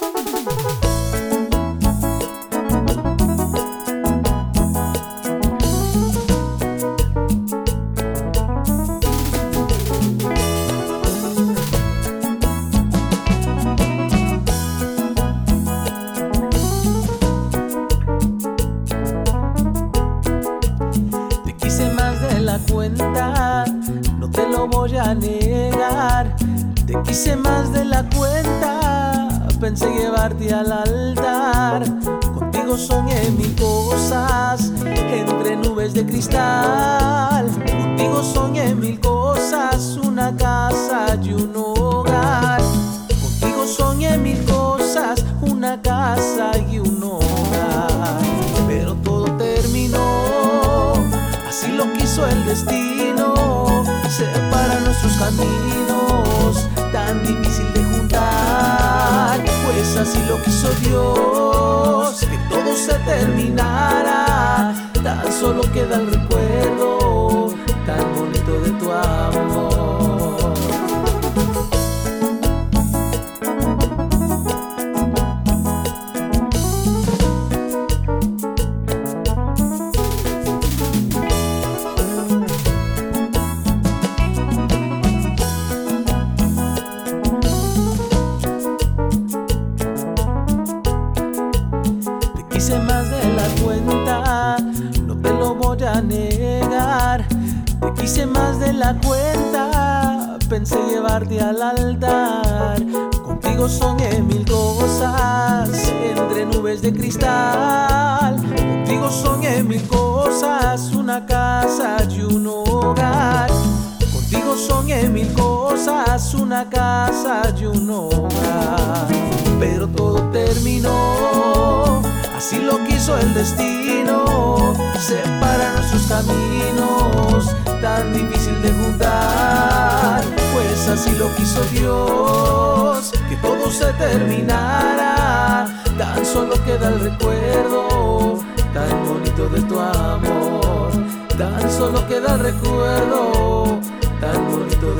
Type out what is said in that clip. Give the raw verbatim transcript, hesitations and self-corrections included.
Cuenta, no te lo voy a negar. Te quise más de la cuenta, pensé llevarte al altar. Contigo soñé mil cosas, entre nubes de cristal. Contigo soñé mil cosas, una casa y un hogar. Contigo soñé mil cosas, una casa y un hogar. Pero todo terminó, así lo quiso el destino. Separa nuestros caminos, tan difícil de juntar. Pues así lo quiso Dios, que todo se terminara. Tan solo queda el recuerdo tan bonito de tu amor. Quise más de la cuenta, no te lo voy a negar. Te quise más de la cuenta, pensé llevarte al altar. Contigo soñé mil cosas, entre nubes de cristal. Contigo soñé mil cosas, una casa y un hogar. Contigo soñé mil cosas, una casa y un hogar. Pero todo terminó, así lo quiso el destino. Separa nuestros caminos, tan difícil de juntar. Pues así lo quiso Dios, que todo se terminara. Tan solo queda el recuerdo tan bonito de tu amor. Tan solo queda el recuerdo tan bonito